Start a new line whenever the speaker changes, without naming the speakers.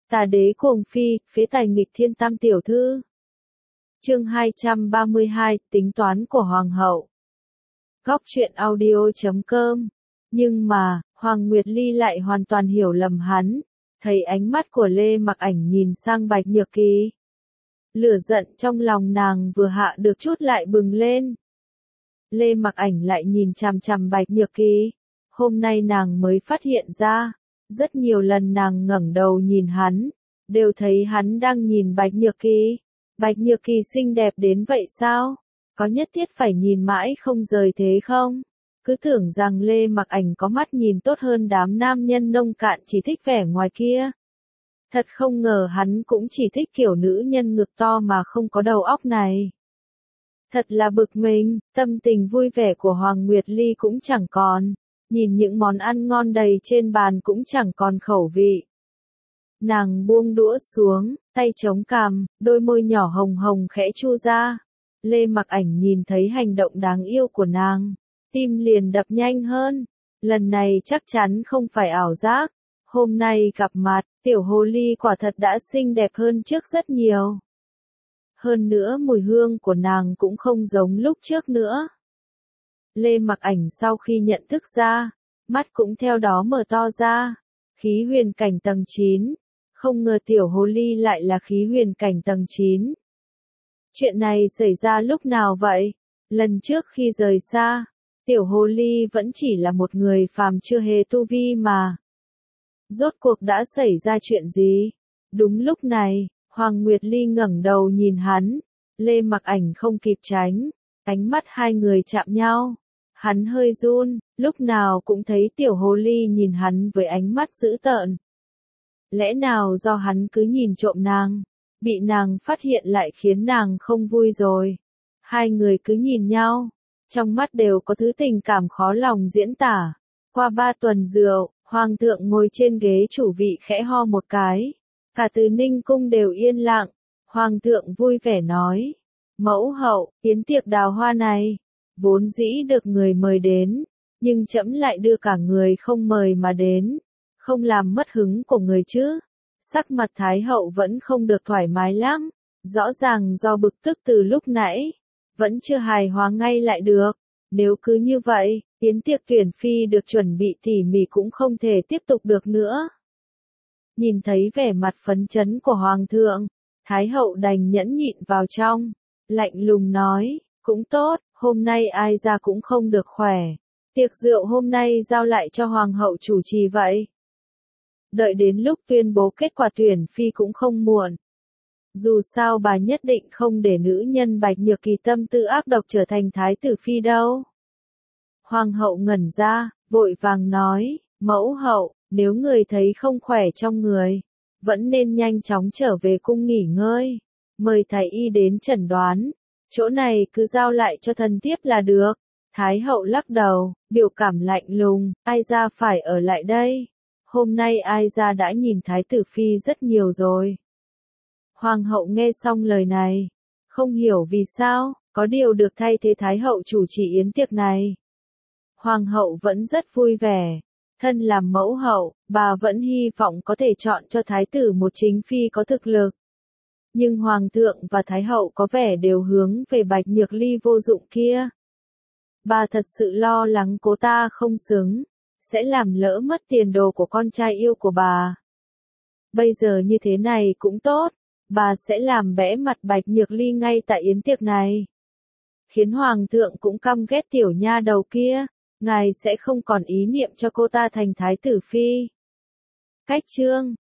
Tà đế cuồng phi, phế tài nghịch thiên tam tiểu thư. Chương 232, tính toán của hoàng hậu. Góc truyện audio.com. Nhưng mà, Hoàng Nguyệt Ly lại hoàn toàn hiểu lầm hắn, thấy ánh mắt của Lê Mặc Ảnh nhìn sang Bạch Nhược Kỳ. Lửa giận trong lòng nàng vừa hạ được chút lại bừng lên. Lê Mặc Ảnh lại nhìn chằm chằm Bạch Nhược Kỳ. Hôm nay nàng mới phát hiện ra, rất nhiều lần nàng ngẩng đầu nhìn hắn, đều thấy hắn đang nhìn Bạch Nhược Kỳ. Bạch Nhược Kỳ xinh đẹp đến vậy sao? Có nhất thiết phải nhìn mãi không rời thế không? Cứ tưởng rằng Lê Mặc Ảnh có mắt nhìn tốt hơn đám nam nhân nông cạn chỉ thích vẻ ngoài kia. Thật không ngờ hắn cũng chỉ thích kiểu nữ nhân ngực to mà không có đầu óc này. Thật là bực mình, tâm tình vui vẻ của Hoàng Nguyệt Ly cũng chẳng còn, nhìn những món ăn ngon đầy trên bàn cũng chẳng còn khẩu vị. Nàng buông đũa xuống, tay chống cằm, đôi môi nhỏ hồng hồng khẽ chu ra. Lê Mặc Ảnh nhìn thấy hành động đáng yêu của nàng, tim liền đập nhanh hơn. Lần này chắc chắn không phải ảo giác. Hôm nay gặp mặt, tiểu hồ ly quả thật đã xinh đẹp hơn trước rất nhiều. Hơn nữa mùi hương của nàng cũng không giống lúc trước nữa. Lê Mặc Ảnh sau khi nhận thức ra, mắt cũng theo đó mở to ra. Khí huyền cảnh tầng 9. Không ngờ tiểu hồ ly lại là khí huyền cảnh tầng 9. Chuyện này xảy ra lúc nào vậy? Lần trước khi rời xa, tiểu hồ ly vẫn chỉ là một người phàm chưa hề tu vi mà. Rốt cuộc đã xảy ra chuyện gì? Đúng lúc này, Hoàng Nguyệt Ly ngẩng đầu nhìn hắn, Lê Mặc Ảnh không kịp tránh, ánh mắt hai người chạm nhau. Hắn hơi run, lúc nào cũng thấy tiểu hồ ly nhìn hắn với ánh mắt dữ tợn. Lẽ nào do hắn cứ nhìn trộm nàng, bị nàng phát hiện lại khiến nàng không vui rồi. Hai người cứ nhìn nhau, trong mắt đều có thứ tình cảm khó lòng diễn tả. Qua 3 tuần rượu, Hoàng thượng ngồi trên ghế chủ vị khẽ ho một cái. Cả Từ Ninh cung đều yên lặng. Hoàng thượng vui vẻ nói, mẫu hậu, yến tiệc đào hoa này, vốn dĩ được người mời đến, nhưng trẫm lại đưa cả người không mời mà đến, không làm mất hứng của người chứ. Sắc mặt Thái hậu vẫn không được thoải mái lắm, rõ ràng do bực tức từ lúc nãy, vẫn chưa hài hòa ngay lại được. Nếu cứ như vậy, yến tiệc tuyển phi được chuẩn bị tỉ mỉ cũng không thể tiếp tục được nữa. Nhìn thấy vẻ mặt phấn chấn của Hoàng thượng, Thái hậu đành nhẫn nhịn vào trong, lạnh lùng nói, cũng tốt, hôm nay ai ra cũng không được khỏe. Tiệc rượu hôm nay giao lại cho Hoàng hậu chủ trì vậy. Đợi đến lúc tuyên bố kết quả tuyển phi cũng không muộn. Dù sao bà nhất định không để nữ nhân Bạch Nhược Kỳ tâm tư ác độc trở thành thái tử phi đâu. Hoàng hậu ngẩn ra, vội vàng nói, mẫu hậu, nếu người thấy không khỏe trong người, vẫn nên nhanh chóng trở về cung nghỉ ngơi. Mời thái y đến chẩn đoán, chỗ này cứ giao lại cho thần thiếp là được. Thái hậu lắc đầu, biểu cảm lạnh lùng, ai ra phải ở lại đây. Hôm nay ai ra đã nhìn thái tử phi rất nhiều rồi. Hoàng hậu nghe xong lời này, không hiểu vì sao, có điều được thay thế thái hậu chủ trì yến tiệc này. Hoàng hậu vẫn rất vui vẻ, thân làm mẫu hậu, bà vẫn hy vọng có thể chọn cho thái tử một chính phi có thực lực. Nhưng hoàng thượng và thái hậu có vẻ đều hướng về Bạch Nhược Ly vô dụng kia. Bà thật sự lo lắng cô ta không xứng, sẽ làm lỡ mất tiền đồ của con trai yêu của bà. Bây giờ như thế này cũng tốt, bà sẽ làm bẽ mặt Bạch Nhược Ly ngay tại yến tiệc này. Khiến hoàng thượng cũng căm ghét tiểu nha đầu kia, ngài sẽ không còn ý niệm cho cô ta thành thái tử phi. Cách chương